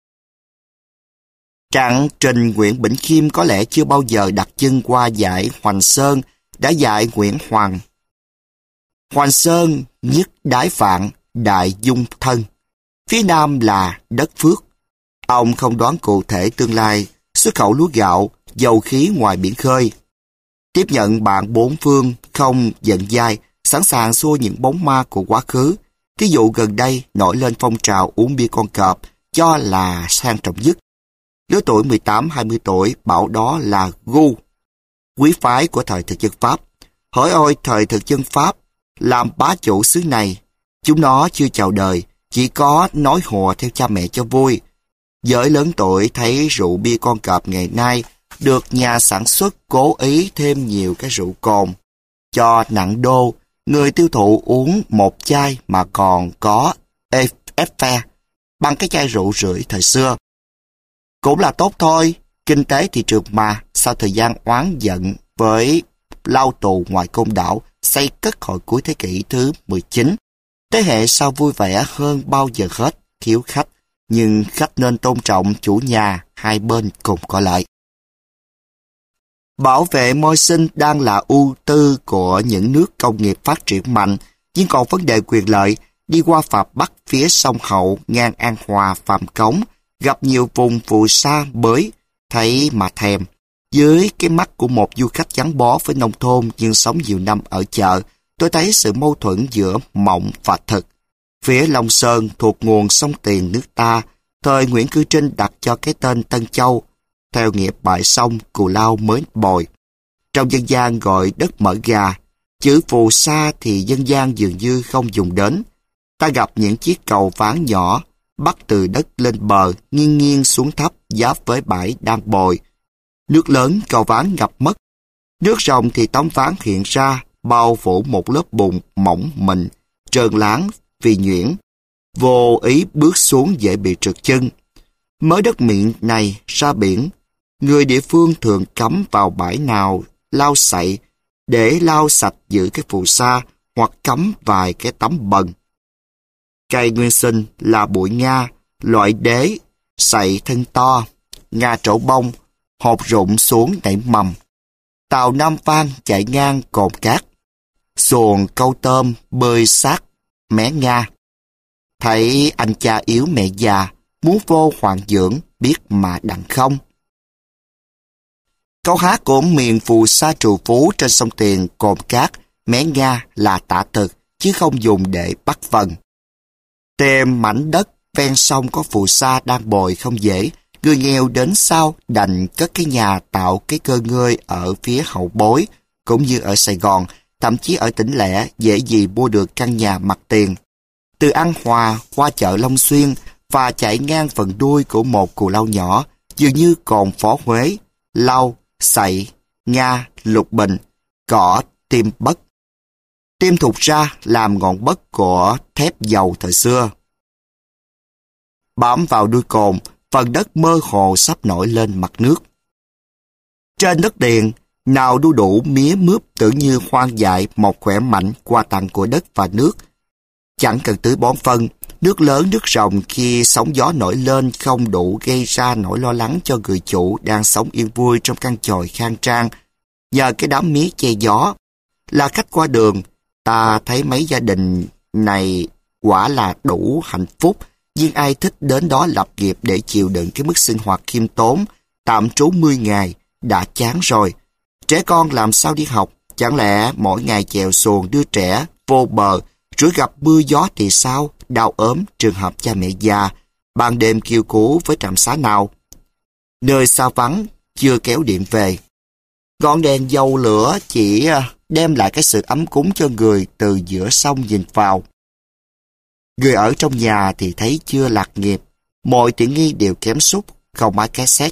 Trạng Trình Nguyễn Bỉnh Khiêm có lẽ chưa bao giờ đặt chân qua dãy Hoành Sơn, đã dạy Nguyễn Hoàng. Hoành Sơn nhất đái vạn, đại dung thân. Phía nam là đất phước. Ông không đoán cụ thể tương lai, xuất khẩu lúa gạo, dầu khí ngoài biển khơi. Tiếp nhận bạn bốn phương, không giận dai, sẵn sàng xua những bóng ma của quá khứ. Thí dụ gần đây nổi lên phong trào uống bia con cọp, cho là sang trọng nhất. Lứa tuổi mười tám hai mươi tuổi bảo đó là gu, quý phái của thời thực dân Pháp. Hỡi ôi thời thực dân Pháp, làm bá chủ xứ này, chúng nó chưa chào đời, chỉ có nói hùa theo cha mẹ cho vui. Giới lớn tuổi thấy rượu bia con cọp ngày nay được nhà sản xuất cố ý thêm nhiều cái rượu cồn. Cho nặng đô, người tiêu thụ uống một chai mà còn có ép phe bằng cái chai rượu rưỡi thời xưa. Cũng là tốt thôi, kinh tế thị trường mà, sau thời gian oán giận với lao tù ngoài côn đảo, xây cất hồi cuối thế kỷ thứ mười chín. Thế hệ sau vui vẻ hơn bao giờ hết, thiếu khách, nhưng khách nên tôn trọng chủ nhà, hai bên cùng có lợi. Bảo vệ môi sinh đang là ưu tư của những nước công nghiệp phát triển mạnh, nhưng còn vấn đề quyền lợi, đi qua phà Bắc phía sông Hậu, ngang An Hòa, Phạm Cống, gặp nhiều vùng phù sa bới, thấy mà thèm. Dưới cái mắt của một du khách gắn bó với nông thôn nhưng sống nhiều năm ở chợ, tôi thấy sự mâu thuẫn giữa mộng và thực. Phía Long Sơn thuộc nguồn sông Tiền nước ta, thời Nguyễn Cư Trinh đặt cho cái tên Tân Châu, theo nghĩa bãi sông Cù Lao mới bồi. Trong dân gian gọi đất mở gà, chữ phù sa thì dân gian dường như không dùng đến. Ta gặp những chiếc cầu ván nhỏ, bắt từ đất lên bờ, nghiêng nghiêng xuống thấp, giáp với bãi đang bồi. Nước lớn cầu ván ngập mất. Nước ròng thì tấm ván hiện ra, bao phủ một lớp bùn mỏng mịn, trơn láng, vì nhuyễn. Vô ý bước xuống dễ bị trượt chân. Mới đất miệng này ra biển, người địa phương thường cắm vào bãi nào lau sậy để lau sạch giữ cái phù sa, hoặc cắm vài cái tấm bần. Cây nguyên sinh là bụi nga, loại đế, sậy thân to, nga trổ bông, hột rụng xuống nảy mầm. Tàu Nam Phan chạy ngang cồn cát, xuồng câu tôm bơi sát mé nga. Thấy anh cha yếu mẹ già, muốn vô hoàng dưỡng, biết mà đặng không. Câu hát của miền phù sa trù phú trên sông Tiền, cồn cát, mé nga là tả thực, chứ không dùng để bắt vần. Tìm mảnh đất ven sông có phù sa đang bồi không dễ, người nghèo đến sau đành cất cái nhà tạo cái cơ ngơi ở phía hậu bối, cũng như ở Sài Gòn, thậm chí ở tỉnh lẻ dễ gì mua được căn nhà mặt tiền. Từ An Hòa qua chợ Long Xuyên và chạy ngang phần đuôi của một cù lao nhỏ, dường như còn Phó Huế, lau, sậy, nga, lục bình, cỏ, tim bất. Tim thụt ra làm ngọn bất của thép dầu thời xưa. Bám vào đuôi cồn, phần đất mơ hồ sắp nổi lên mặt nước. Trên đất điền, nào đu đủ mía mướp tưởng như hoang dại một khỏe mạnh quà tặng của đất và nước. Chẳng cần tưới bón phân, nước lớn nước ròng khi sóng gió nổi lên không đủ gây ra nỗi lo lắng cho người chủ đang sống yên vui trong căn chòi khang trang. Nhờ cái đám mía che gió, là khách qua đường, ta thấy mấy gia đình này quả là đủ hạnh phúc, nhưng ai thích đến đó lập nghiệp để chịu đựng cái mức sinh hoạt khiêm tốn, tạm trú mười ngày, đã chán rồi. Trẻ con làm sao đi học, chẳng lẽ mỗi ngày chèo xuồng đưa trẻ vô bờ, rồi gặp mưa gió thì sao, đau ốm, trường hợp cha mẹ già, ban đêm kêu cứu với trạm xá nào. Nơi xa vắng, chưa kéo điện về. Ngọn đèn dầu lửa chỉ đem lại cái sự ấm cúng cho người từ giữa sông nhìn vào. Người ở trong nhà thì thấy chưa lạc nghiệp, mọi tiện nghi đều kém sút, không máy cassette,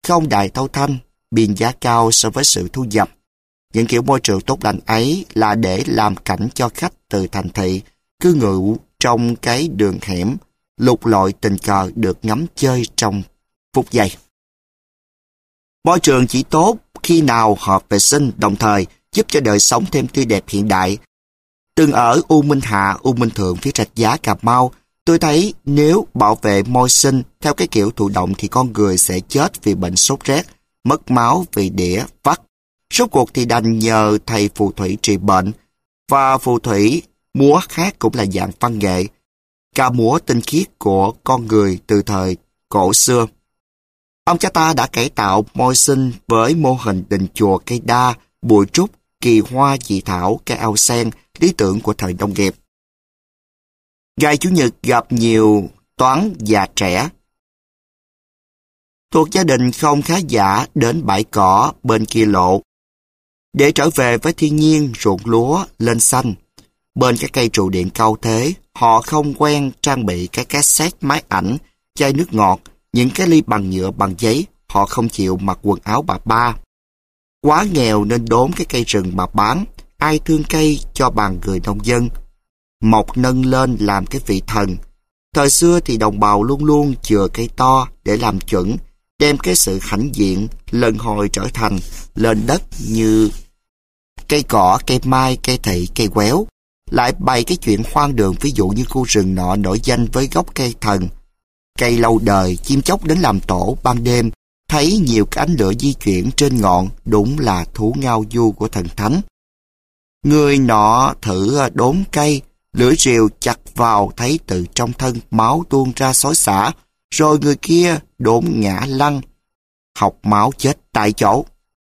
không đài thâu thanh, biên giá cao so với sự thu nhập. Những kiểu môi trường tốt lành ấy là để làm cảnh cho khách từ thành thị cư ngụ trong cái đường hẻm, lục lọi tình cờ được ngắm chơi trong phút giây. Môi trường chỉ tốt khi nào hợp vệ sinh, đồng thời giúp cho đời sống thêm tươi đẹp hiện đại. Từng ở U Minh Hạ, U Minh Thượng phía Rạch Giá, Cà Mau, tôi thấy nếu bảo vệ môi sinh theo cái kiểu thụ động thì con người sẽ chết vì bệnh sốt rét, mất máu vì đĩa vắt. Rốt cuộc thì đành nhờ thầy phù thủy trị bệnh, và phù thủy múa hát cũng là dạng văn nghệ, ca múa tinh khiết của con người từ thời cổ xưa. Ông cha ta đã cải tạo môi sinh với mô hình đình chùa, cây đa, bụi trúc, kỳ hoa dị thảo, cây ao sen, lý tưởng của thời nông nghiệp. Ngày Chủ nhật gặp nhiều toán già trẻ thuộc gia đình không khá giả đến bãi cỏ bên kia lộ để trở về với thiên nhiên, ruộng lúa lên xanh. Bên cái cây trụ điện cao thế, họ không quen trang bị cái cassette, máy ảnh, chai nước ngọt, những cái ly bằng nhựa, bằng giấy. Họ không chịu mặc quần áo bà ba. Quá nghèo nên đốn cái cây rừng mà bán. Ai thương cây cho bằng người nông dân. Mọc nâng lên làm cái vị thần. Thời xưa thì đồng bào luôn luôn chừa cây to để làm chuẩn, đem cái sự hãnh diện lần hồi trở thành lên đất như cây cỏ, cây mai, cây thị, cây quéo. Lại bày cái chuyện hoang đường, ví dụ như khu rừng nọ nổi danh với gốc cây thần. Cây lâu đời, chim chóc đến làm tổ ban đêm, thấy nhiều cái ánh lửa di chuyển trên ngọn, đúng là thú ngao du của thần thánh. Người nọ thử đốn cây, lưỡi rìu chặt vào thấy từ trong thân máu tuôn ra xối xả, rồi người kia đốn ngã lăn, học máu chết tại chỗ.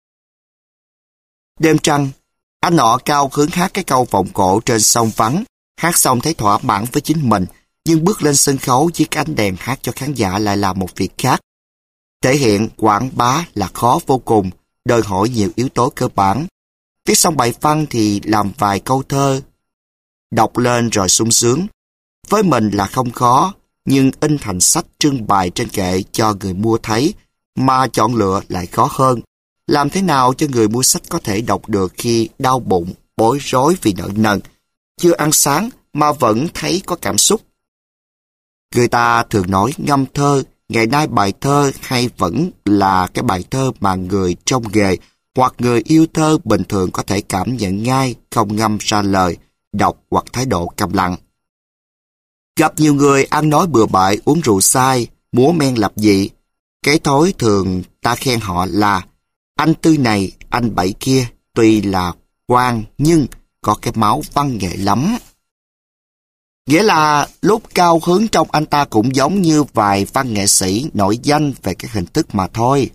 Đêm trăng, anh nọ cao hứng hát cái câu vọng cổ trên sông vắng, hát xong thấy thỏa mãn với chính mình, nhưng bước lên sân khấu với cái ánh đèn hát cho khán giả lại là một việc khác. Thể hiện, quảng bá là khó vô cùng, đòi hỏi nhiều yếu tố cơ bản. Viết xong bài văn thì làm vài câu thơ, đọc lên rồi sung sướng. Với mình là không khó, nhưng in thành sách trưng bày trên kệ cho người mua thấy, mà chọn lựa lại khó hơn. Làm thế nào cho người mua sách có thể đọc được khi đau bụng, bối rối vì nợ nần, chưa ăn sáng mà vẫn thấy có cảm xúc? Người ta thường nói ngâm thơ, ngày nay bài thơ hay vẫn là cái bài thơ mà người trong nghề hoặc người yêu thơ bình thường có thể cảm nhận ngay, không ngâm ra lời, đọc hoặc thái độ câm lặng. Gặp nhiều người ăn nói bừa bãi, uống rượu sai, múa men lập dị. Cái thói thường ta khen họ là anh Tư này, anh Bảy kia, tuy là quan nhưng có cái máu văn nghệ lắm. Nghĩa là lúc cao hứng trong anh ta cũng giống như vài văn nghệ sĩ nổi danh về cái hình thức mà thôi.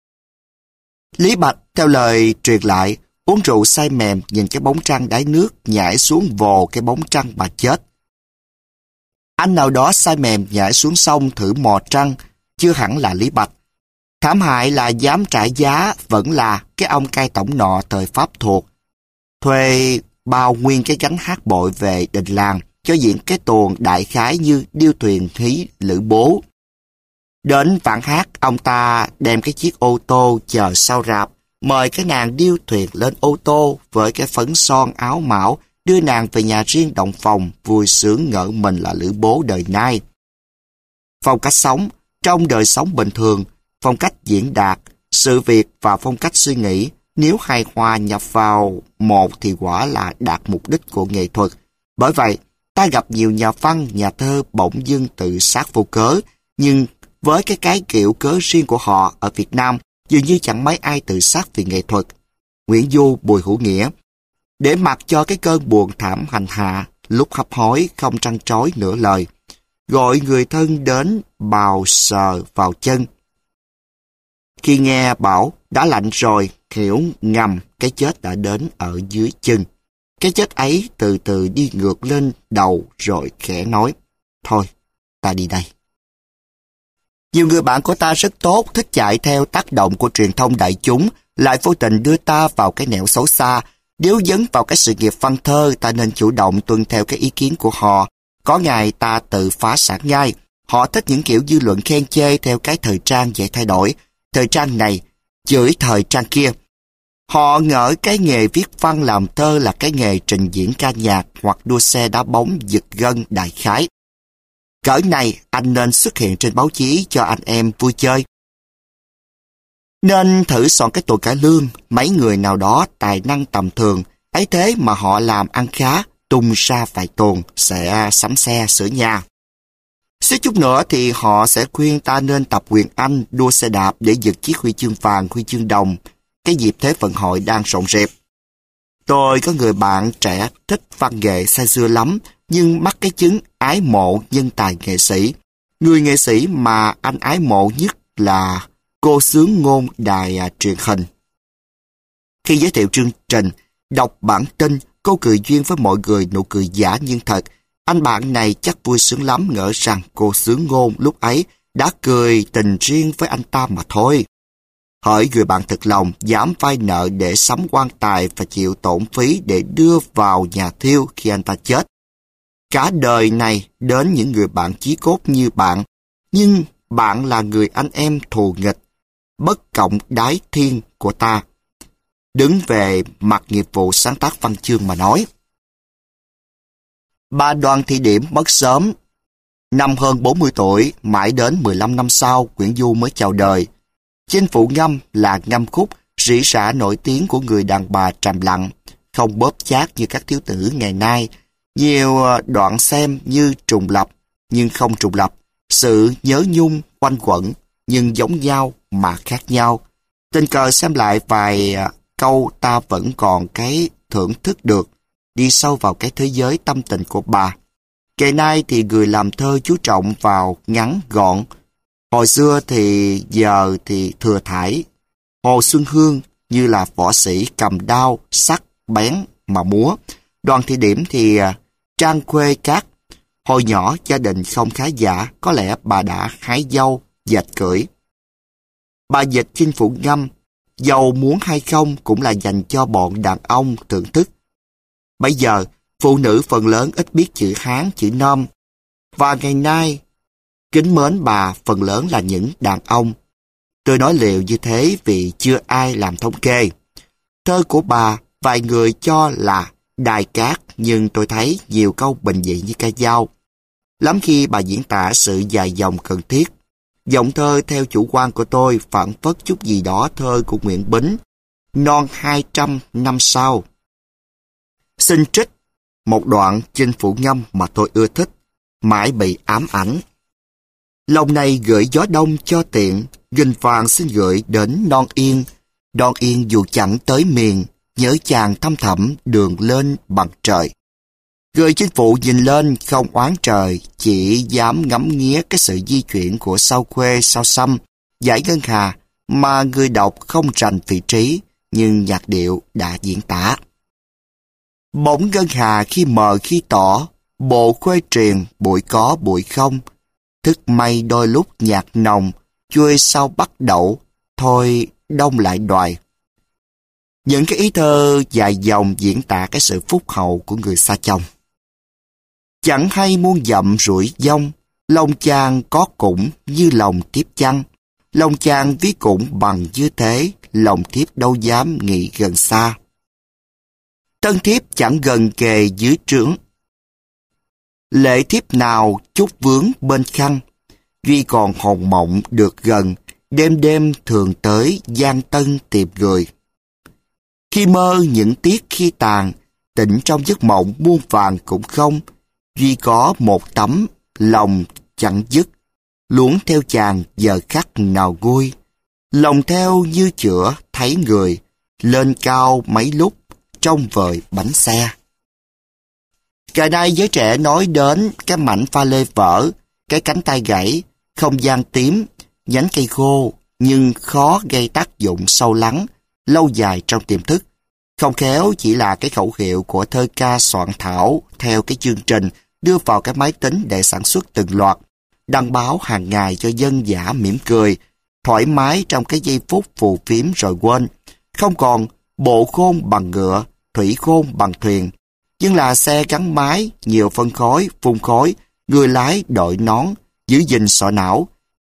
Lý Bạch theo lời truyền lại, uống rượu say mềm nhìn cái bóng trăng đáy nước nhảy xuống vồ cái bóng trăng mà chết. Anh nào đó say mềm nhảy xuống sông thử mò trăng, chưa hẳn là Lý Bạch. Thảm hại là dám trả giá vẫn là cái ông cai tổng nọ thời Pháp thuộc. Thuê bao nguyên cái gánh hát bội về đình làng, cho diện cái tuồng đại khái như điêu thuyền thí lữ bố. Đến vạn hát, ông ta đem cái chiếc ô tô chờ sau rạp, mời cái nàng điêu thuyền lên ô tô với cái phấn son áo mão, đưa nàng về nhà riêng động phòng, vui sướng ngỡ mình là lữ bố đời nay. Phong cách sống, trong đời sống bình thường, phong cách diễn đạt, sự việc và phong cách suy nghĩ, nếu hài hòa nhập vào một thì quả là đạt mục đích của nghệ thuật. Bởi vậy, ta gặp nhiều nhà văn, nhà thơ bỗng dưng tự sát vô cớ, nhưng với cái cái kiểu cớ riêng của họ ở Việt Nam, dường như chẳng mấy ai tự sát vì nghệ thuật. Nguyễn Du, Bùi Hữu Nghĩa, để mặc cho cái cơn buồn thảm hành hạ, lúc hấp hối không trăn trối nửa lời, gọi người thân đến bào sờ vào chân. Khi nghe bảo đã lạnh rồi, hiểu ngầm cái chết đã đến ở dưới chân. Cái chết ấy từ từ đi ngược lên đầu rồi khẽ nói, thôi, ta đi đây. Nhiều người bạn của ta rất tốt, thích chạy theo tác động của truyền thông đại chúng, lại vô tình đưa ta vào cái nẻo xấu xa. Nếu dấn vào cái sự nghiệp văn thơ, ta nên chủ động tuân theo cái ý kiến của họ. Có ngày ta tự phá sản ngay. Họ thích những kiểu dư luận khen chê theo cái thời trang dễ thay đổi. thời trang này, chửi thời trang kia. Họ ngỡ cái nghề viết văn làm thơ là cái nghề trình diễn ca nhạc hoặc đua xe đá bóng giật gân đại khái. Cỡ này anh nên xuất hiện trên báo chí cho anh em vui chơi. Nên thử soạn cái tội cải lương, mấy người nào đó tài năng tầm thường, ấy thế mà họ làm ăn khá, tung ra vài tuần sẽ sắm xe sửa nhà. Xíu chút nữa thì họ sẽ khuyên ta nên tập quyền Anh, đua xe đạp để giật chiếc huy chương vàng, huy chương đồng, cái dịp Thế vận hội đang rộn rịp. Tôi có người bạn trẻ thích văn nghệ say sưa lắm, nhưng mắc cái chứng ái mộ nhân tài nghệ sĩ. Người nghệ sĩ mà anh ái mộ nhất là cô xướng ngôn đài à, truyền hình. Khi giới thiệu chương trình, đọc bản tin, cô cười duyên với mọi người, nụ cười giả nhưng thật. Anh bạn này chắc vui sướng lắm, ngỡ rằng cô xướng ngôn lúc ấy đã cười tình riêng với anh ta mà thôi. Hỡi người bạn thực lòng, dám vay nợ để sắm quan tài và chịu tổn phí để đưa vào nhà thiêu khi anh ta chết. Cả đời này đến những người bạn chí cốt như bạn, nhưng bạn là người anh em thù nghịch, bất cộng đái thiên của ta. Đứng về mặt nghiệp vụ sáng tác văn chương mà nói. Bà Đoàn Thị Điểm mất sớm. Năm hơn bốn mươi tuổi, mãi đến mười lăm năm sau, Nguyễn Du mới chào đời. Chinh Phụ Ngâm là ngâm khúc rỉ rả nổi tiếng của người đàn bà trầm lặng, không bóp chát như các thiếu tử ngày nay. Nhiều đoạn xem như trùng lập, nhưng không trùng lập. Sự nhớ nhung quanh quẩn, nhưng giống nhau mà khác nhau. Tình cờ xem lại vài câu ta vẫn còn cái thưởng thức được, đi sâu vào cái thế giới tâm tình của bà. Ngày nay thì người làm thơ chú trọng vào ngắn gọn. Hồi xưa thì giờ thì thừa thải. Hồ Xuân Hương như là võ sĩ cầm đao, sắc, bén mà múa. Đoàn Thị Điểm thì trang khuê cát. Hồi nhỏ gia đình không khá giả, có lẽ bà đã hái dâu, dệt cưỡi. Bà dịch Chinh Phụ Ngâm, dầu muốn hay không cũng là dành cho bọn đàn ông thưởng thức. Bây giờ, phụ nữ phần lớn ít biết chữ Hán, chữ Nôm. Và ngày nay, kính mến bà phần lớn là những đàn ông. Tôi nói liệu như thế vì chưa ai làm thống kê. Thơ của bà, vài người cho là đài cát, nhưng tôi thấy nhiều câu bình dị như ca dao. Lắm khi bà diễn tả sự dài dòng cần thiết. Giọng thơ theo chủ quan của tôi phản phất chút gì đó thơ của Nguyễn Bính, non hai trăm năm sau. Xin trích một đoạn Chinh Phụ Ngâm mà tôi ưa thích, mãi bị ám ảnh. Lòng này gửi gió đông cho tiện, gình vàng xin gửi đến non yên. Non yên dù chẳng tới miền, nhớ chàng thăm thẳm đường lên bằng trời. Người chính phụ nhìn lên không oán trời, chỉ dám ngắm nghía cái sự di chuyển của sao khuê sao xăm, dải ngân hà mà người đọc không rành vị trí, nhưng nhạc điệu đã diễn tả. Bỗng ngân hà khi mờ khi tỏ, bộ khuê truyền bụi có bụi không, thức mây đôi lúc nhạt nồng, chuôi sau bắt đậu, thôi đông lại đoài. Những cái ý thơ dài dòng diễn tả cái sự phúc hậu của người xa chồng. Chẳng hay muôn dặm rủi dông, lòng chàng có cũng như lòng thiếp chăng. Lòng chàng ví cũng bằng như thế, lòng thiếp đâu dám nghĩ gần xa. Thân thiếp chẳng gần kề dưới trướng. Lệ thiếp nào chút vướng bên khăn, duy còn hồn mộng được gần, đêm đêm thường tới Giang Tân tìm người. Khi mơ những tiếc khi tàn, tỉnh trong giấc mộng muôn vàng cũng không, duy có một tấm lòng chẳng dứt, luống theo chàng giờ khắc nào vui. Lòng theo như chữa thấy người, lên cao mấy lúc, trong vời bánh xe. Ngày nay giới trẻ nói đến cái mảnh pha lê vỡ, cái cánh tay gãy, không gian tím, nhánh cây khô, nhưng khó gây tác dụng sâu lắng, lâu dài trong tiềm thức. Không khéo chỉ là cái khẩu hiệu của thơ ca soạn thảo theo cái chương trình đưa vào cái máy tính để sản xuất từng loạt, đăng báo hàng ngày cho dân dã mỉm cười, thoải mái trong cái giây phút phù phiếm rồi quên. Không còn bộ khôn bằng ngựa, thủy khôn bằng thuyền, nhưng là xe gắn máy, nhiều phân khối, phun khói, người lái đội nón, giữ gìn sọ não,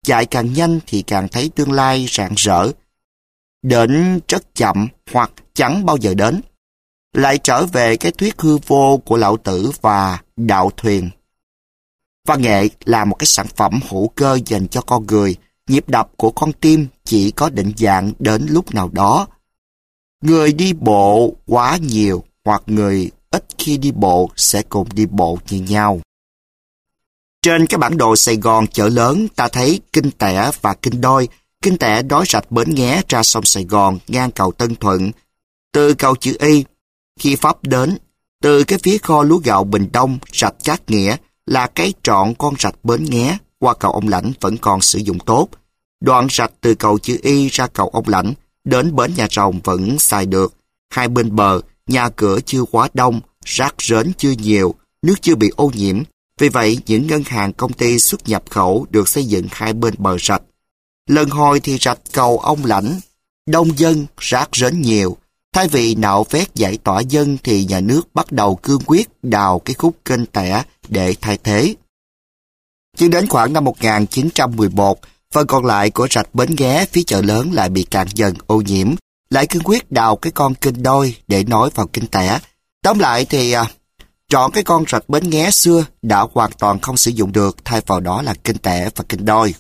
chạy càng nhanh thì càng thấy tương lai rạng rỡ. Đến rất chậm hoặc chẳng bao giờ đến. Lại trở về cái thuyết hư vô của Lão Tử và đạo thuyền. Văn nghệ là một cái sản phẩm hữu cơ dành cho con người. Nhịp đập của con tim chỉ có định dạng đến lúc nào đó. Người đi bộ quá nhiều hoặc người ít khi đi bộ sẽ cùng đi bộ như nhau. Trên cái bản đồ Sài Gòn chợ lớn, ta thấy Kinh Tẻ và Kinh Đôi. Kinh Tẻ đối rạch Bến Nghé ra sông Sài Gòn ngang cầu Tân Thuận. Từ cầu chữ Y, khi Pháp đến, từ cái phía kho lúa gạo Bình Đông, rạch Cát Nghĩa là cái trọn con rạch Bến Nghé qua cầu Ông Lãnh vẫn còn sử dụng tốt. Đoạn rạch từ cầu chữ Y ra cầu Ông Lãnh đến bến Nhà Rồng vẫn xài được. Hai bên bờ, nhà cửa chưa quá đông, rác rến chưa nhiều, nước chưa bị ô nhiễm. Vì vậy, những ngân hàng công ty xuất nhập khẩu được xây dựng hai bên bờ rạch. Lần hồi thì rạch cầu Ông Lãnh, đông dân, rác rến nhiều. Thay vì nạo vét giải tỏa dân thì nhà nước bắt đầu cương quyết đào cái khúc kênh Tẻ để thay thế. Nhưng đến khoảng năm một nghìn chín trăm mười một, phần còn lại của rạch Bến Nghé phía chợ lớn lại bị cạn dần ô nhiễm, lại cương quyết đào cái con kênh Đôi để nối vào kênh Tẻ. Tóm lại thì à, trọn cái con rạch Bến Nghé xưa đã hoàn toàn không sử dụng được, thay vào đó là kênh Tẻ và kênh Đôi.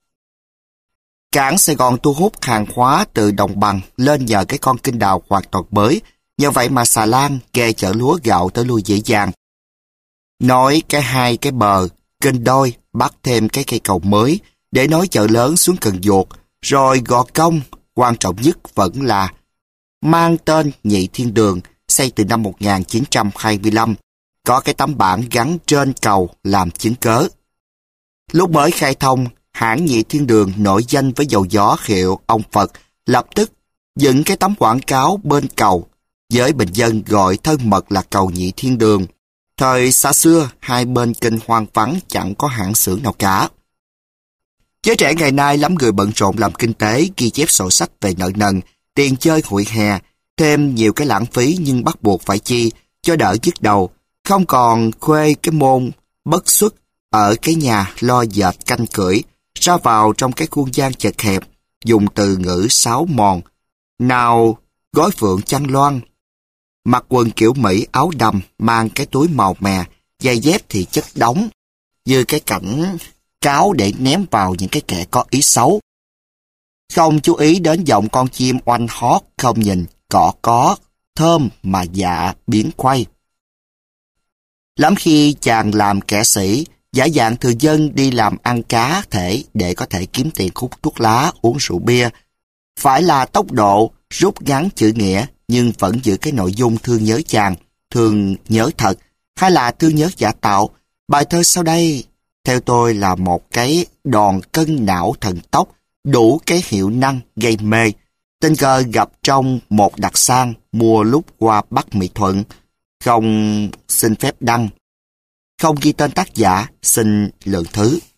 Cảng Sài Gòn thu hút hàng hóa từ đồng bằng lên nhờ cái con kênh đào hoàn toàn mới, nhờ vậy mà xà lan ghe chở lúa gạo tới lui dễ dàng. Nối cái hai cái bờ, kênh Đôi bắt thêm cái cây cầu mới để nối chợ lớn xuống Cần Duột, rồi Gò Công, quan trọng nhất vẫn là mang tên Nhị Thiên Đường, xây từ năm một nghìn chín trăm hai mươi lăm, có cái tấm bảng gắn trên cầu làm chứng cớ. Lúc mới khai thông, hãng Nhị Thiên Đường nổi danh với dầu gió hiệu ông Phật, lập tức dựng cái tấm quảng cáo bên cầu, với bình dân gọi thân mật là cầu Nhị Thiên Đường. Thời xa xưa, hai bên kênh hoang vắng chẳng có hãng xưởng nào cả. Giới trẻ ngày nay lắm người bận rộn làm kinh tế, ghi chép sổ sách về nợ nần, tiền chơi hụi hè, thêm nhiều cái lãng phí nhưng bắt buộc phải chi, cho đỡ nhức đầu, không còn khuê cái môn bất xuất ở cái nhà lo dệt canh cưỡi, ra vào trong cái khuôn gian chật hẹp, dùng từ ngữ sáo mòn, nào gói phượng chăn loan, mặc quần kiểu Mỹ áo đầm, mang cái túi màu mè, giày dép thì chất đống, như cái cảnh cáo để ném vào những cái kẻ có ý xấu. Không chú ý đến giọng con chim oanh hót, không nhìn cỏ có, thơm mà dạ biến quay. Lắm khi chàng làm kẻ sĩ, giả dạng thường dân đi làm ăn cá thể để có thể kiếm tiền hút thuốc lá, uống rượu bia. Phải là tốc độ, rút ngắn chữ nghĩa, nhưng vẫn giữ cái nội dung thương nhớ chàng, thương nhớ thật, hay là thương nhớ giả tạo. Bài thơ sau đây, theo tôi là một cái đòn cân não thần tốc, đủ cái hiệu năng gây mê. Tình cờ gặp trong một đặc sang mua lúc qua Bắc Mỹ Thuận. Không xin phép đăng, không ghi tên tác giả, xin lượng thứ.